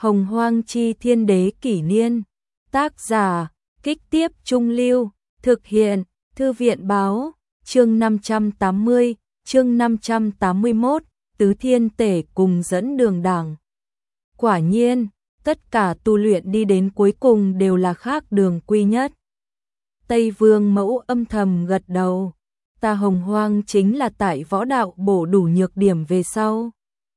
Hồng Hoang Chi Thiên Đế Kỷ Niên. Tác giả, Kích Tiếp Trung Lưu. Thực hiện, Thư viện Báo. Chương 580, chương 581, Tứ Thiên Tể cùng dẫn đường đảng. Quả nhiên, tất cả tu luyện đi đến cuối cùng đều là khác đường quy nhất. Tây Vương Mẫu âm thầm gật đầu. Ta Hồng Hoang chính là tại võ đạo bổ đủ nhược điểm về sau.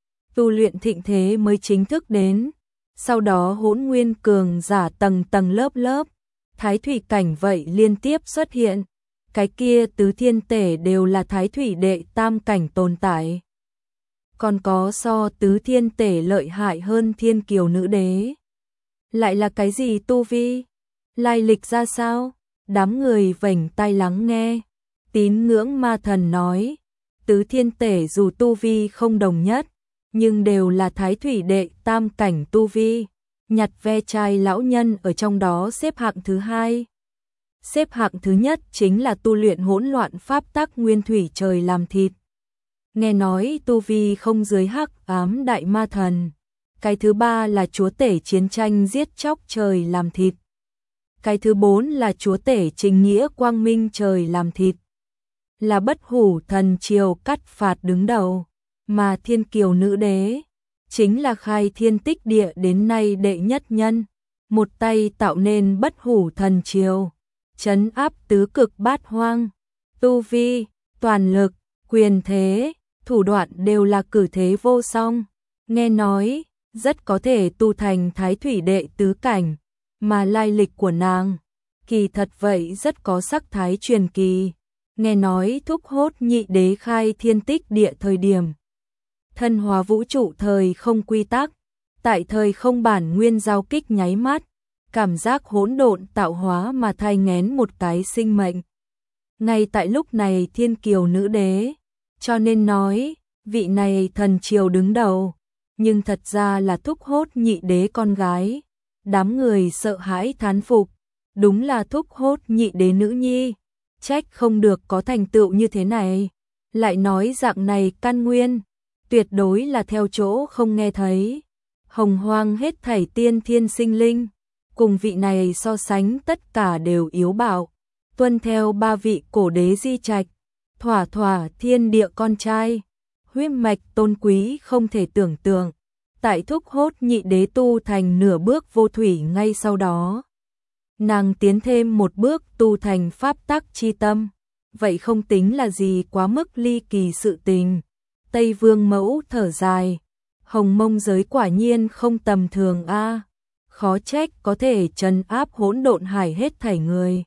Tu luyện thịnh thế mới chính thức đến. Sau đó hỗn nguyên cường giả tầng tầng lớp lớp. Thái thủy cảnh vậy liên tiếp xuất hiện. Cái kia tứ thiên tể đều là thái thủy đệ tam cảnh tồn tại. Còn có so tứ thiên tể lợi hại hơn thiên kiều nữ đế. Lại là cái gì tu vi? Lai lịch ra sao? Đám người vểnh tai lắng nghe. Tín ngưỡng ma thần nói, tứ thiên tể dù tu vi không đồng nhất, nhưng đều là thái thủy đệ tam cảnh tu vi. Nhặt ve chai lão nhân ở trong đó xếp hạng thứ hai. Xếp hạng thứ nhất chính là tu luyện hỗn loạn pháp tắc nguyên thủy trời làm thịt. Nghe nói tu vi không dưới hắc ám đại ma thần. Cái thứ ba là chúa tể chiến tranh giết chóc trời làm thịt. Cái thứ bốn là chúa tể chính nghĩa quang minh trời làm thịt. Là bất hủ thần triều cắt phạt đứng đầu. Mà thiên kiều nữ đế chính là khai thiên tích địa đến nay đệ nhất nhân. Một tay tạo nên bất hủ thần triều, trấn áp tứ cực bát hoang. Tu vi, toàn lực, quyền thế, thủ đoạn đều là cử thế vô song. Nghe nói, rất có thể tu thành thái thủy đệ tứ cảnh. Mà lai lịch của nàng, kỳ thật vậy rất có sắc thái truyền kỳ. Nghe nói thúc hốt nhị đế khai thiên tích địa thời điểm. Thân hóa vũ trụ thời không quy tắc. Tại thời không bản nguyên giao kích nháy mắt. Cảm giác hỗn độn tạo hóa mà thai nghén một cái sinh mệnh. Ngay tại lúc này thiên kiều nữ đế. Cho nên nói, vị này thần triều đứng đầu. Nhưng thật ra là thúc hốt nhị đế con gái. Đám người sợ hãi thán phục. Đúng là thúc hốt nhị đế nữ nhi. Trách không được có thành tựu như thế này. Lại nói dạng này căn nguyên. Tuyệt đối là theo chỗ không nghe thấy. Hồng Hoang hết thảy tiên thiên sinh linh. Cùng vị này so sánh tất cả đều yếu bạo. Tuân theo ba vị cổ đế di trạch. Thỏa thỏa thiên địa con trai. Huyết mạch tôn quý không thể tưởng tượng. Tại thúc hốt nhị đế tu thành nửa bước vô thủy ngay sau đó. Nàng tiến thêm một bước tu thành pháp tắc chi tâm. Vậy không tính là gì quá mức ly kỳ sự tình. Tây Vương Mẫu thở dài. Hồng Mông giới quả nhiên không tầm thường a. Khó trách có thể trấn áp hỗn độn hải hết thảy người.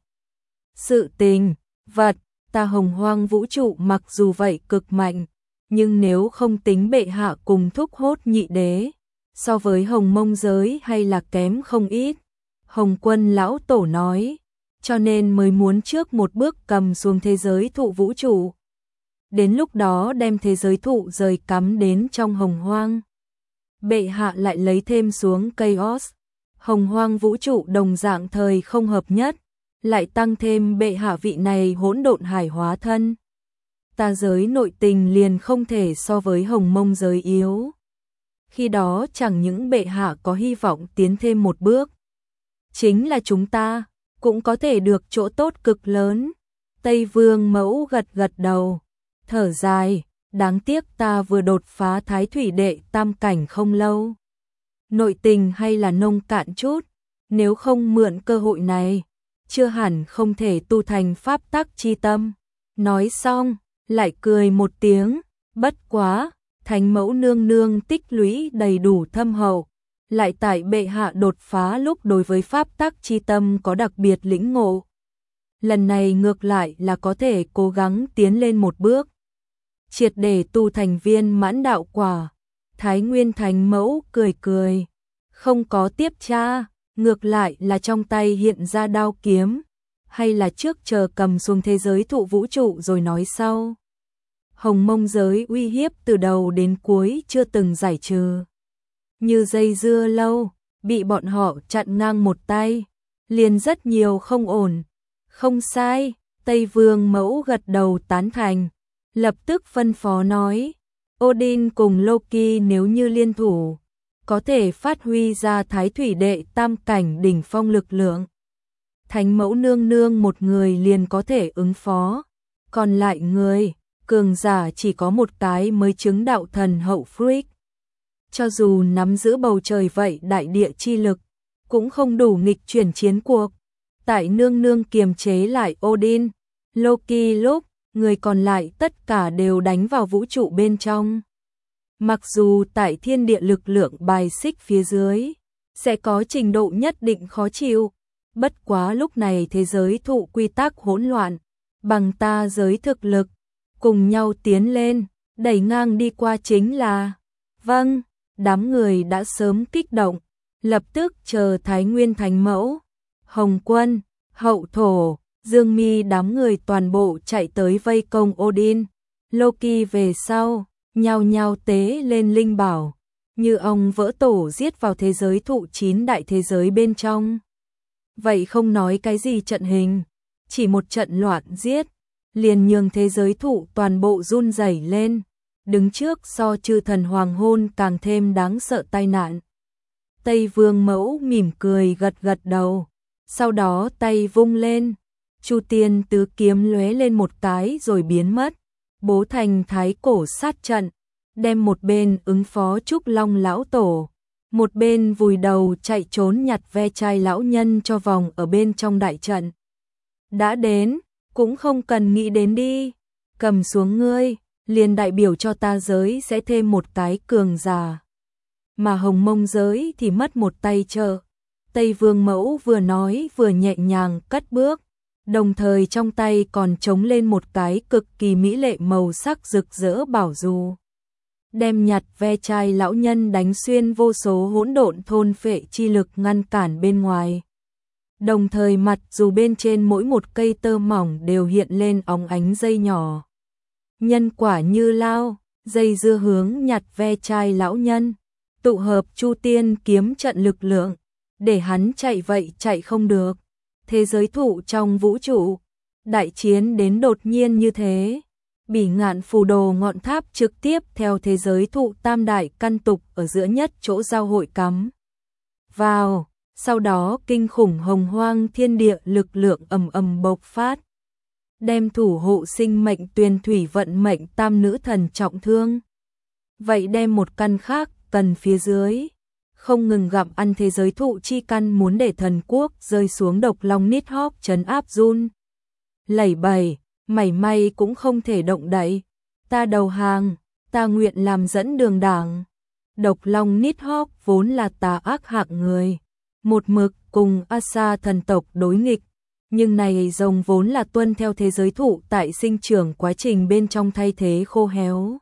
Sự tình, vật, ta Hồng Hoang vũ trụ mặc dù vậy cực mạnh. Nhưng nếu không tính bệ hạ cùng thúc hốt nhị đế, so với Hồng Mông giới hay là kém không ít. Hồng Quân lão tổ nói, cho nên mới muốn trước một bước cầm xuống thế giới thụ vũ trụ. Đến lúc đó đem thế giới thụ rời cắm đến trong Hồng Hoang. Bệ hạ lại lấy thêm xuống Chaos. Hồng Hoang vũ trụ đồng dạng thời không hợp nhất, lại tăng thêm bệ hạ vị này hỗn độn hải hóa thân. Ta giới nội tình liền không thể so với Hồng Mông giới yếu. Khi đó chẳng những bệ hạ có hy vọng tiến thêm một bước. Chính là chúng ta, cũng có thể được chỗ tốt cực lớn. Tây Vương Mẫu gật gật đầu, thở dài, đáng tiếc ta vừa đột phá thái thủy đệ tam cảnh không lâu. Nội tình hay là nông cạn chút, nếu không mượn cơ hội này, chưa hẳn không thể tu thành pháp tắc chi tâm. Nói xong, lại cười một tiếng, bất quá, thánh mẫu nương nương tích lũy đầy đủ thâm hậu. Lại tại bệ hạ đột phá lúc đối với pháp tắc chi tâm có đặc biệt lĩnh ngộ. Lần này ngược lại là có thể cố gắng tiến lên một bước. Triệt để tu thành viên mãn đạo quả. Thái Nguyên Thánh Mẫu cười cười. Không có tiếp tra, ngược lại là trong tay hiện ra đao kiếm. Hay là trước chờ cầm xuống thế giới thụ vũ trụ rồi nói sau. Hồng Mông giới uy hiếp từ đầu đến cuối chưa từng giải trừ. Như dây dưa lâu, bị bọn họ chặn ngang một tay, liền rất nhiều không ổn. Không sai, Tây Vương Mẫu gật đầu tán thành, lập tức phân phó nói, Odin cùng Loki nếu như liên thủ, có thể phát huy ra Thái Thủy Đệ tam cảnh đỉnh phong lực lượng. Thánh mẫu nương nương một người liền có thể ứng phó, còn lại người, cường giả chỉ có một cái mới chứng đạo thần hậu freak. Cho dù nắm giữ bầu trời vậy đại địa chi lực, cũng không đủ nghịch chuyển chiến cuộc. Tại nương nương kiềm chế lại Odin, Loki lúc, người còn lại tất cả đều đánh vào vũ trụ bên trong. Mặc dù tại thiên địa lực lượng bài xích phía dưới, sẽ có trình độ nhất định khó chịu, bất quá lúc này thế giới thụ quy tắc hỗn loạn, bằng ta giới thực lực, cùng nhau tiến lên, đẩy ngang đi qua chính là. Vâng, đám người đã sớm kích động, lập tức chờ Thái Nguyên Thánh Mẫu, Hồng Quân, Hậu Thổ, Dương Mi đám người toàn bộ chạy tới vây công Odin, Loki về sau, nhao nhao tế lên linh bảo, như ông vỡ tổ giết vào thế giới thụ 9 đại thế giới bên trong. Vậy không nói cái gì trận hình, chỉ một trận loạn giết, liền nhường thế giới thụ toàn bộ run rẩy lên, đứng trước so chư thần hoàng hôn càng thêm đáng sợ tai nạn. Tây Vương Mẫu mỉm cười gật gật đầu, sau đó tay vung lên, Chu Tiên tứ kiếm lóe lên một cái rồi biến mất, bố thành thái cổ sát trận, đem một bên ứng phó Trúc Long lão tổ, một bên vùi đầu chạy trốn nhặt ve chai lão nhân cho vòng ở bên trong đại trận. Đã đến, cũng không cần nghĩ đến đi, cầm xuống ngươi, liền đại biểu cho ta giới sẽ thêm một cái cường giả. Mà Hồng Mông giới thì mất một tay trợ. Tây Vương Mẫu vừa nói vừa nhẹ nhàng cất bước, đồng thời trong tay còn chống lên một cái cực kỳ mỹ lệ màu sắc rực rỡ bảo dù. Đem nhặt ve chai lão nhân đánh xuyên vô số hỗn độn thôn phệ chi lực ngăn cản bên ngoài. Đồng thời mặt dù bên trên mỗi một cây tơ mỏng đều hiện lên óng ánh dây nhỏ. Nhân quả như lao, dây dưa hướng nhặt ve chai lão nhân, tụ hợp Chu Tiên kiếm trận lực lượng, để hắn chạy vậy chạy không được. Thế giới thụ trong vũ trụ, đại chiến đến đột nhiên như thế. Bỉ Ngạn Phù Đồ ngọn tháp trực tiếp theo thế giới thụ tam đại căn tục ở giữa nhất chỗ giao hội cắm vào, sau đó kinh khủng hồng hoang thiên địa lực lượng ầm ầm bộc phát, đem thủ hộ sinh mệnh Tuyền Thủy vận mệnh tam nữ thần trọng thương. Vậy đem một căn khác cần phía dưới, không ngừng gặm ăn thế giới thụ chi căn muốn để thần quốc rơi xuống độc long nít hóp trấn áp run lẩy bẩy, mảy may cũng không thể động đậy. Ta đầu hàng, ta nguyện làm dẫn đường đảng. Độc long nít hóp vốn là tà ác hạng người, một mực cùng Asa thần tộc đối nghịch, nhưng này rồng vốn là tuân theo thế giới thụ tại sinh trưởng quá trình bên trong thay thế khô héo,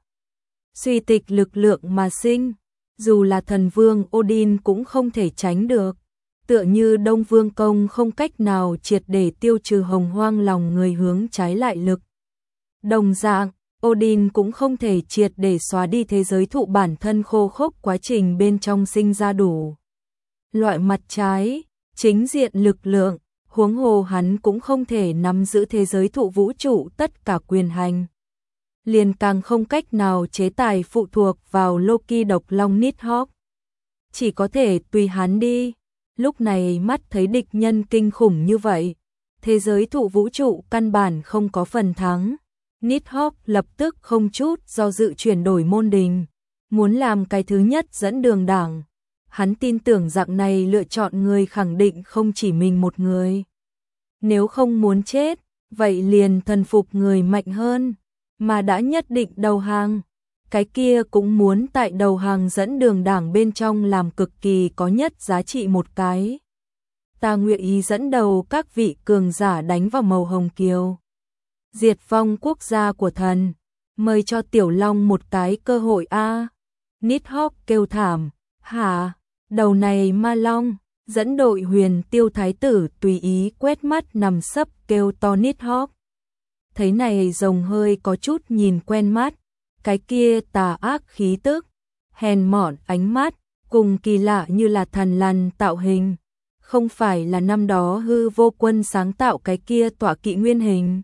suy tịch lực lượng mà sinh, dù là thần vương Odin cũng không thể tránh được, tựa như Đông Vương Công không cách nào triệt để tiêu trừ hồng hoang lòng người hướng trái lại lực. Đồng dạng, Odin cũng không thể triệt để xóa đi thế giới thụ bản thân khô khốc quá trình bên trong sinh ra đủ loại mặt trái, chính diện lực lượng, huống hồ hắn cũng không thể nắm giữ thế giới thụ vũ trụ tất cả quyền hành. Liền càng không cách nào chế tài phụ thuộc vào Loki độc long nít hóp. Chỉ có thể tùy hắn đi. Lúc này mắt thấy địch nhân kinh khủng như vậy, thế giới thụ vũ trụ căn bản không có phần thắng. Nít hóp lập tức không chút do dự chuyển đổi môn đình, muốn làm cái thứ nhất dẫn đường đảng. Hắn tin tưởng dạng này lựa chọn người khẳng định không chỉ mình một người. Nếu không muốn chết, vậy liền thần phục người mạnh hơn, mà đã nhất định đầu hàng. Cái kia cũng muốn tại đầu hàng dẫn đường đảng bên trong làm cực kỳ có nhất giá trị một cái. Ta nguyện ý dẫn đầu các vị cường giả đánh vào màu hồng kiều, diệt vong quốc gia của thần, mời cho Tiểu Long một cái cơ hội a. Nít hóp kêu thảm, hả, đầu này ma long, dẫn đội Huyền Tiêu Thái tử tùy ý quét mắt nằm sấp kêu to nít hóp. Thấy này rồng hơi có chút nhìn quen mắt, cái kia tà ác khí tức, hèn mọn ánh mắt, cùng kỳ lạ như là thần lằn tạo hình, không phải là năm đó Hư Vô Quân sáng tạo cái kia tọa kỵ nguyên hình.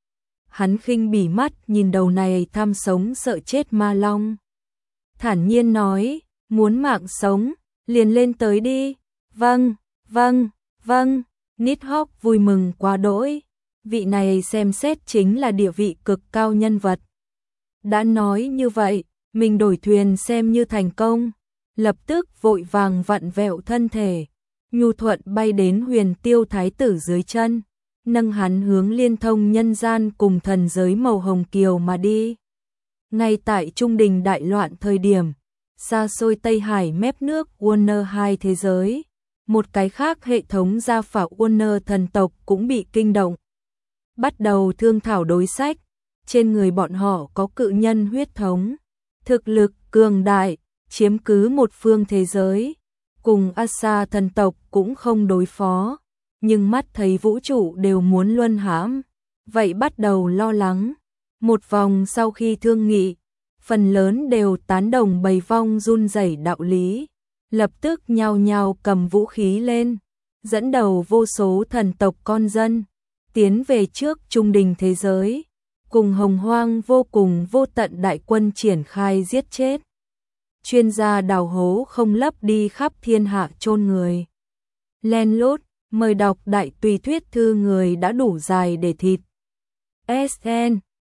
Hắn khinh bỉ mắt nhìn đầu này tham sống sợ chết ma long, thản nhiên nói, Muốn mạng sống, liền lên tới đi. Vâng, vâng, vâng, Nidhogg vui mừng quá đỗi. Vị này xem xét chính là địa vị cực cao nhân vật. Đã nói như vậy, mình đổi thuyền xem như thành công. Lập tức vội vàng vặn vẹo thân thể, nhu thuận bay đến Huyền Tiêu Thái tử dưới chân, nâng hắn hướng liên thông nhân gian cùng thần giới màu hồng kiều mà đi. Ngay tại trung đình đại loạn thời điểm, xa xôi Tây Hải mép nước Warner 2 thế giới, một cái khác hệ thống gia phả Warner thần tộc cũng bị kinh động. Bắt đầu thương thảo đối sách, trên người bọn họ có cự nhân huyết thống, thực lực cường đại, chiếm cứ một phương thế giới, cùng Asa thần tộc cũng không đối phó, nhưng mắt thấy vũ trụ đều muốn luân hãm, vậy bắt đầu lo lắng. Một vòng sau khi thương nghị, phần lớn đều tán đồng bầy vong run rẩy đạo lý, lập tức nhao nhao cầm vũ khí lên, dẫn đầu vô số thần tộc con dân, tiến về trước trung đình thế giới, cùng hồng hoang vô cùng vô tận đại quân triển khai giết chết. Chuyên gia đào hố không lấp đi khắp thiên hạ chôn người. Len lút, mời đọc đại tùy thuyết thư người đã đủ dài để thịt. SN